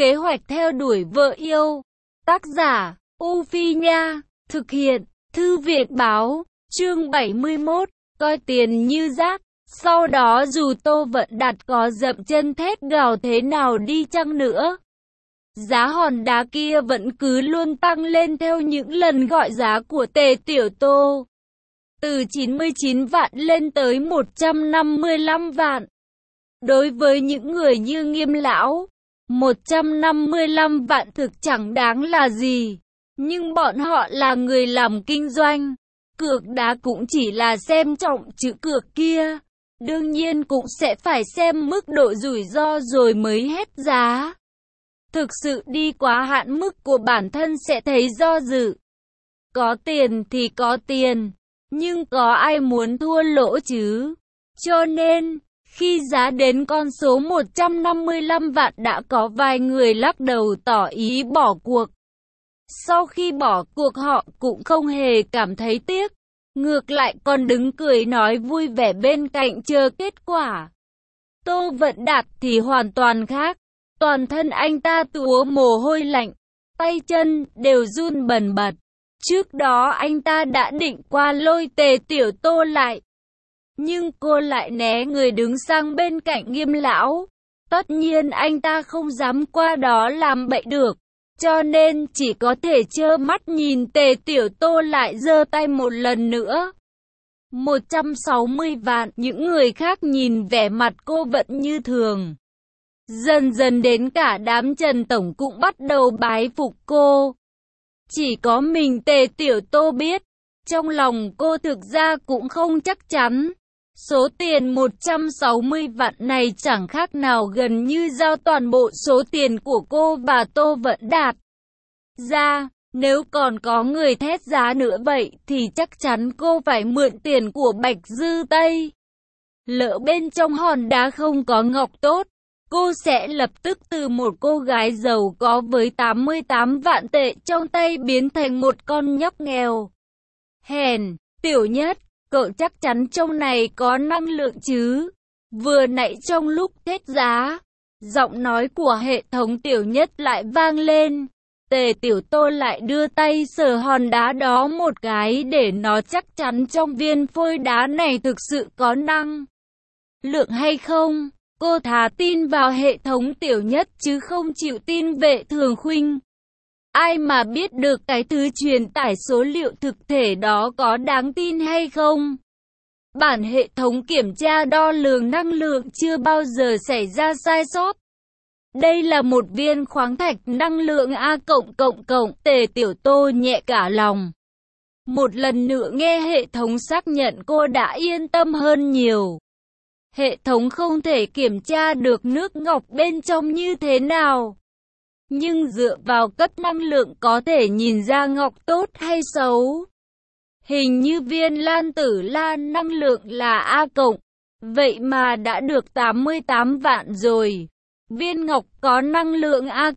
Kế hoạch theo đuổi vợ yêu. Tác giả, U Phi Nha. Thực hiện, Thư viện Báo. Chương 71. Coi tiền như rác. Sau đó dù Tô Vận Đạt có dậm chân thét gào thế nào đi chăng nữa, giá hòn đá kia vẫn cứ luôn tăng lên theo những lần gọi giá của Tề Tiểu Tô. Từ 99 vạn lên tới 155 vạn. Đối với những người như Nghiêm lão, 155 vạn thực chẳng đáng là gì. Nhưng bọn họ là người làm kinh doanh. Cược đá cũng chỉ là xem trọng chữ cược kia. Đương nhiên cũng sẽ phải xem mức độ rủi ro rồi mới hết giá. Thực sự đi quá hạn mức của bản thân sẽ thấy do dự. Có tiền thì có tiền, nhưng có ai muốn thua lỗ chứ? Cho nên, khi giá đến con số 155 vạn đã có vài người lắc đầu tỏ ý bỏ cuộc. Sau khi bỏ cuộc họ cũng không hề cảm thấy tiếc, ngược lại còn đứng cười nói vui vẻ bên cạnh chờ kết quả. Tô Vận Đạt thì hoàn toàn khác, toàn thân anh ta túa mồ hôi lạnh, tay chân đều run bần bật. Trước đó anh ta đã định qua lôi Tề Tiểu Tô lại, nhưng cô lại né người đứng sang bên cạnh Nghiêm lão. Tất nhiên anh ta không dám qua đó làm bậy được, cho nên chỉ có thể trơ mắt nhìn Tề Tiểu Tô lại giơ tay một lần nữa. 160 vạn, những người khác nhìn vẻ mặt cô vẫn như thường. Dần dần đến cả đám Trần Tổng cũng bắt đầu bái phục cô. Chỉ có mình Tề Tiểu Tô biết, trong lòng cô thực ra cũng không chắc chắn. Số tiền 160 vạn này chẳng khác nào gần như giao toàn bộ số tiền của cô và Tô Vận Đạt ra. Nếu còn có người thét giá nữa vậy thì chắc chắn cô phải mượn tiền của Bạch Dư Tây. Lỡ bên trong hòn đá không có ngọc tốt, cô sẽ lập tức từ một cô gái giàu có với 88 vạn tệ trong tay biến thành một con nhóc nghèo. Hèn, Tiểu Nhất, cậu chắc chắn trong này có năng lượng chứ? Vừa nãy trong lúc thét giá, giọng nói của hệ thống Tiểu Nhất lại vang lên. Tề Tiểu Tô lại đưa tay sờ hòn đá đó một cái để nó chắc chắn trong viên phôi đá này thực sự có năng lượng hay không. Cô thà tin vào hệ thống Tiểu Nhất chứ không chịu tin Vệ Thường Khuynh. Ai mà biết được cái thứ truyền tải số liệu thực thể đó có đáng tin hay không? Bản hệ thống kiểm tra đo lường năng lượng chưa bao giờ xảy ra sai sót. Đây là một viên khoáng thạch năng lượng A+++. Tề Tiểu Tô nhẹ cả lòng. Một lần nữa nghe hệ thống xác nhận cô đã yên tâm hơn nhiều. Hệ thống không thể kiểm tra được nước ngọc bên trong như thế nào, nhưng dựa vào cấp năng lượng có thể nhìn ra ngọc tốt hay xấu. Hình như viên Lan Tử Lan năng lượng là A+, vậy mà đã được 88 vạn rồi. Viên ngọc có năng lượng A+++,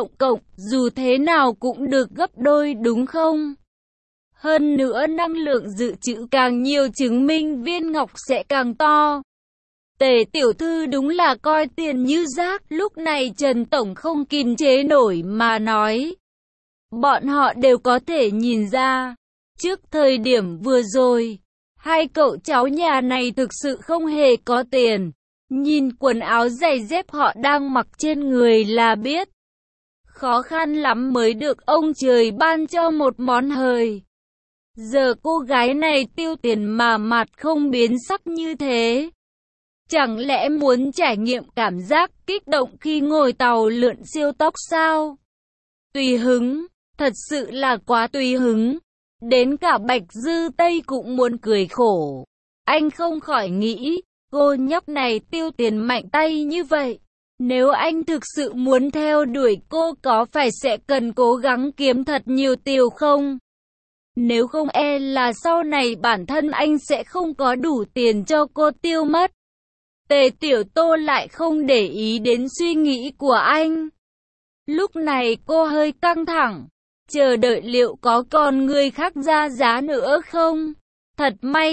dù thế nào cũng được gấp đôi đúng không? Hơn nữa năng lượng dự trữ càng nhiều chứng minh viên ngọc sẽ càng to. Tề tiểu thư đúng là coi tiền như rác. Lúc này Trần Tổng không kìm chế nổi mà nói. Bọn họ đều có thể nhìn ra. Trước thời điểm vừa rồi, hai cậu cháu nhà này thực sự không hề có tiền. Nhìn quần áo giày dép họ đang mặc trên người là biết. Khó khăn lắm mới được ông trời ban cho một món hời. Giờ cô gái này tiêu tiền mà mặt không biến sắc như thế. Chẳng lẽ muốn trải nghiệm cảm giác kích động khi ngồi tàu lượn siêu tốc sao? Tùy hứng, thật sự là quá tùy hứng. Đến cả Bạch Dư Tây cũng muốn cười khổ. Anh không khỏi nghĩ, cô nhóc này tiêu tiền mạnh tay như vậy. Nếu anh thực sự muốn theo đuổi cô có phải sẽ cần cố gắng kiếm thật nhiều tiền không? Nếu không e là sau này bản thân anh sẽ không có đủ tiền cho cô tiêu mất. Tề Tiểu Tô lại không để ý đến suy nghĩ của anh. Lúc này cô hơi căng thẳng, chờ đợi liệu có còn người khác ra giá nữa không. Thật may,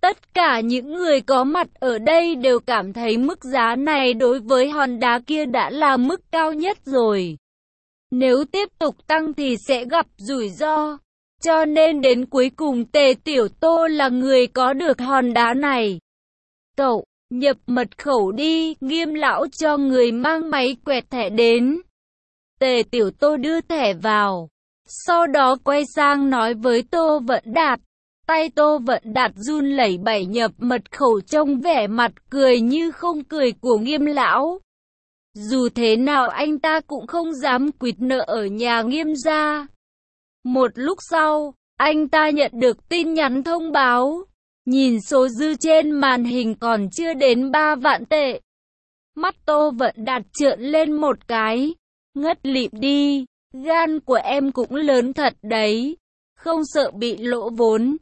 Tất cả những người có mặt ở đây đều cảm thấy mức giá này đối với hòn đá kia đã là mức cao nhất rồi. Nếu tiếp tục tăng thì sẽ gặp rủi ro. Cho nên đến cuối cùng Tề Tiểu Tô là người có được hòn đá này. Cậu, nhập mật khẩu đi, Nghiêm lão cho người mang máy quẹt thẻ đến. Tề Tiểu Tô đưa thẻ vào. Sau đó quay sang nói với Tô Vận Đạt. Tay Tô Vận Đạt run lẩy bẩy nhập mật khẩu trong vẻ mặt cười như không cười của Nghiêm lão. Dù thế nào anh ta cũng không dám quỵt nợ ở nhà Nghiêm gia. Một lúc sau, anh ta nhận được tin nhắn thông báo. Nhìn số dư trên màn hình còn chưa đến 3 vạn tệ. Mắt Tô Vận Đạt trợn lên một cái. Ngất lịm đi, gan của em cũng lớn thật đấy. Không sợ bị lỗ vốn.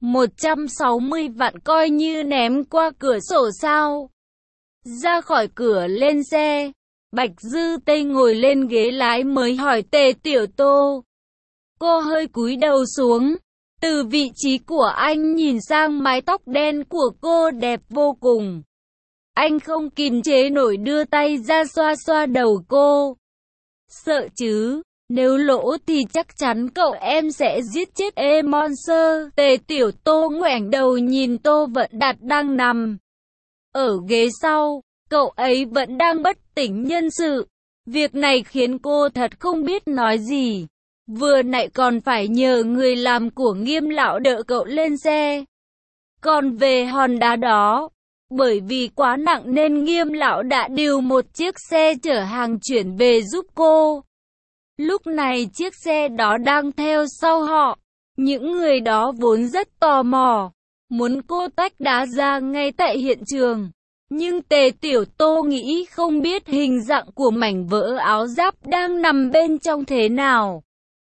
160 vạn coi như ném qua cửa sổ sao. Ra khỏi cửa lên xe. Bạch Dư Tây ngồi lên ghế lái mới hỏi Tề Tiểu Tô. Cô hơi cúi đầu xuống. Từ vị trí của anh nhìn sang mái tóc đen của cô đẹp vô cùng. Anh không kìm chế nổi đưa tay ra xoa xoa đầu cô. Sợ chứ, nếu lỗ thì chắc chắn cậu em sẽ giết chết Monster. Tề Tiểu Tô ngoảnh đầu nhìn Tô Vận Đạt đang nằm ở ghế sau, cậu ấy vẫn đang bất tỉnh nhân sự. Việc này khiến cô thật không biết nói gì. Vừa nãy còn phải nhờ người làm của Nghiêm lão đỡ cậu lên xe. Còn về hòn đá đó, bởi vì quá nặng nên Nghiêm lão đã điều một chiếc xe chở hàng chuyển về giúp cô. Lúc này chiếc xe đó đang theo sau họ. Những người đó vốn rất tò mò, muốn cô tách đá ra ngay tại hiện trường. Nhưng Tề Tiểu Tô nghĩ không biết hình dạng của mảnh vỡ áo giáp đang nằm bên trong thế nào.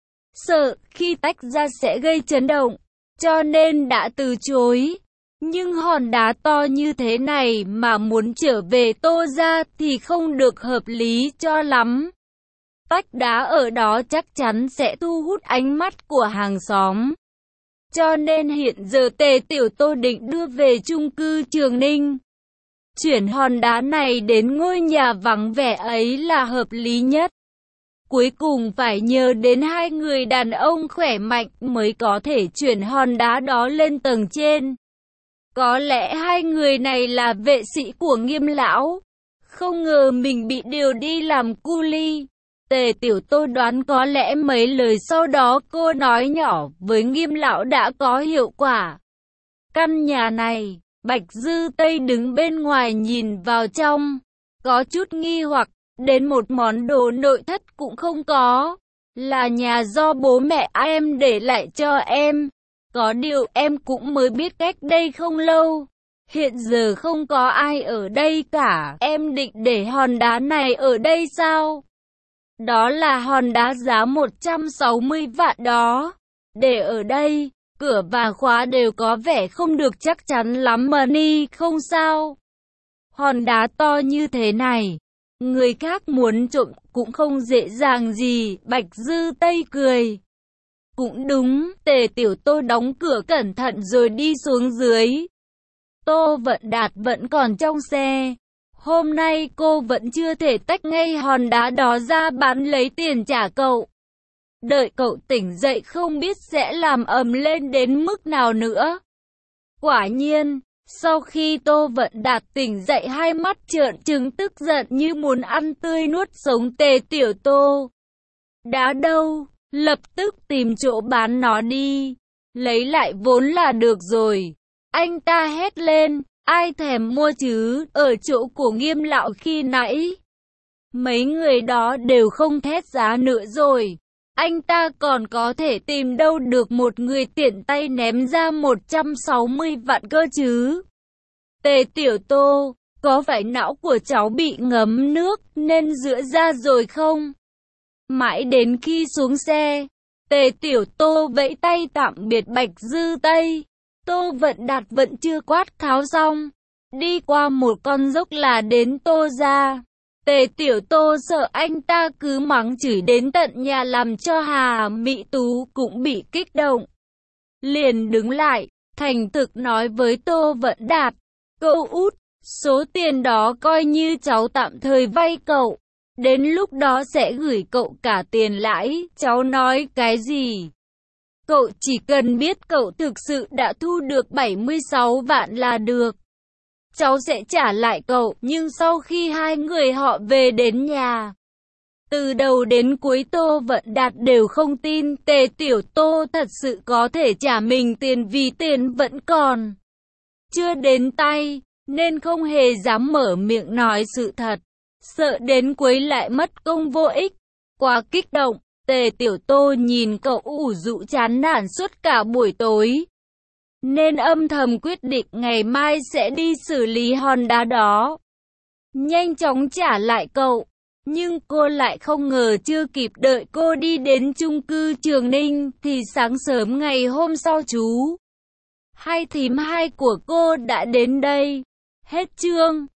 Sợ khi tách ra sẽ gây chấn động, cho nên đã từ chối. Nhưng hòn đá to như thế này mà muốn trở về Tô gia thì không được hợp lý cho lắm. Tách đá ở đó chắc chắn sẽ thu hút ánh mắt của hàng xóm. Cho nên hiện giờ Tề Tiểu Tô định đưa về chung cư Trường Ninh. Chuyển hòn đá này đến ngôi nhà vắng vẻ ấy là hợp lý nhất. Cuối cùng phải nhờ đến hai người đàn ông khỏe mạnh mới có thể chuyển hòn đá đó lên tầng trên. Có lẽ hai người này là vệ sĩ của Nghiêm lão. Không ngờ mình bị điều đi làm cu li. Tề Tiểu Tô đoán có lẽ mấy lời sau đó cô nói nhỏ với Nghiêm lão đã có hiệu quả. Căn nhà này, Bạch Dư Tây đứng bên ngoài nhìn vào trong, có chút nghi hoặc, đến một món đồ nội thất cũng không có. Là nhà do bố mẹ em để lại cho em. Có điều em cũng mới biết cách đây không lâu. Hiện giờ không có ai ở đây cả. Em định để hòn đá này ở đây sao? Đó là hòn đá giá 160 vạn đó. Để ở đây, cửa và khóa đều có vẻ không được chắc chắn lắm mà ni không sao. Hòn đá to như thế này, người khác muốn trộm cũng không dễ dàng gì. Bạch Dư Tây cười. Cũng đúng, Tề Tiểu Tô đóng cửa cẩn thận rồi đi xuống dưới. Tô Vận Đạt vẫn còn trong xe. Hôm nay cô vẫn chưa thể tách ngay hòn đá đó ra bán lấy tiền trả cậu. Đợi cậu tỉnh dậy không biết sẽ làm ầm lên đến mức nào nữa. Quả nhiên, sau khi Tô Vận Đạt tỉnh dậy hai mắt trợn trừng tức giận như muốn ăn tươi nuốt sống Tề Tiểu Tô. Đá đâu? Lập tức tìm chỗ bán nó đi. Lấy lại vốn là được rồi. Anh ta hét lên. Ai thèm mua chứ, ở chỗ của Nghiêm lão khi nãy. Mấy người đó đều không thét giá nữa rồi. Anh ta còn có thể tìm đâu được một người tiện tay ném ra 160 vạn cơ chứ. Tề Tiểu Tô, có phải não của cháu bị ngấm nước nên rữa ra rồi không? Mãi đến khi xuống xe, Tề Tiểu Tô vẫy tay tạm biệt Bạch Dư Tây. Tô Vận Đạt vẫn chưa quát tháo xong. Đi qua một con dốc là đến Tô gia. Tề Tiểu Tô sợ anh ta cứ mắng chửi đến tận nhà làm cho Hà Mỹ Tú cũng bị kích động. Liền đứng lại, thành thực nói với Tô Vận Đạt, cậu út, số tiền đó coi như cháu tạm thời vay cậu. Đến lúc đó sẽ gửi cậu cả tiền lãi. Cháu nói cái gì? Cậu chỉ cần biết cậu thực sự đã thu được 76 vạn là được. Cháu sẽ trả lại cậu. Nhưng sau khi hai người họ về đến nhà, từ đầu đến cuối Tô Vận Đạt đều không tin Tề Tiểu Tô thật sự có thể trả mình tiền, vì tiền vẫn còn chưa đến tay, nên không hề dám mở miệng nói sự thật, sợ đến quấy lại mất công vô ích. Quá kích động, Tề Tiểu Tô nhìn cậu ủ rũ chán nản suốt cả buổi tối, nên âm thầm quyết định ngày mai sẽ đi xử lý hòn đá đó, nhanh chóng trả lại cậu. Nhưng cô lại không ngờ chưa kịp đợi cô đi đến chung cư Trường Ninh, thì sáng sớm ngày hôm sau chú hai thím hai của cô đã đến đây. Hết chương.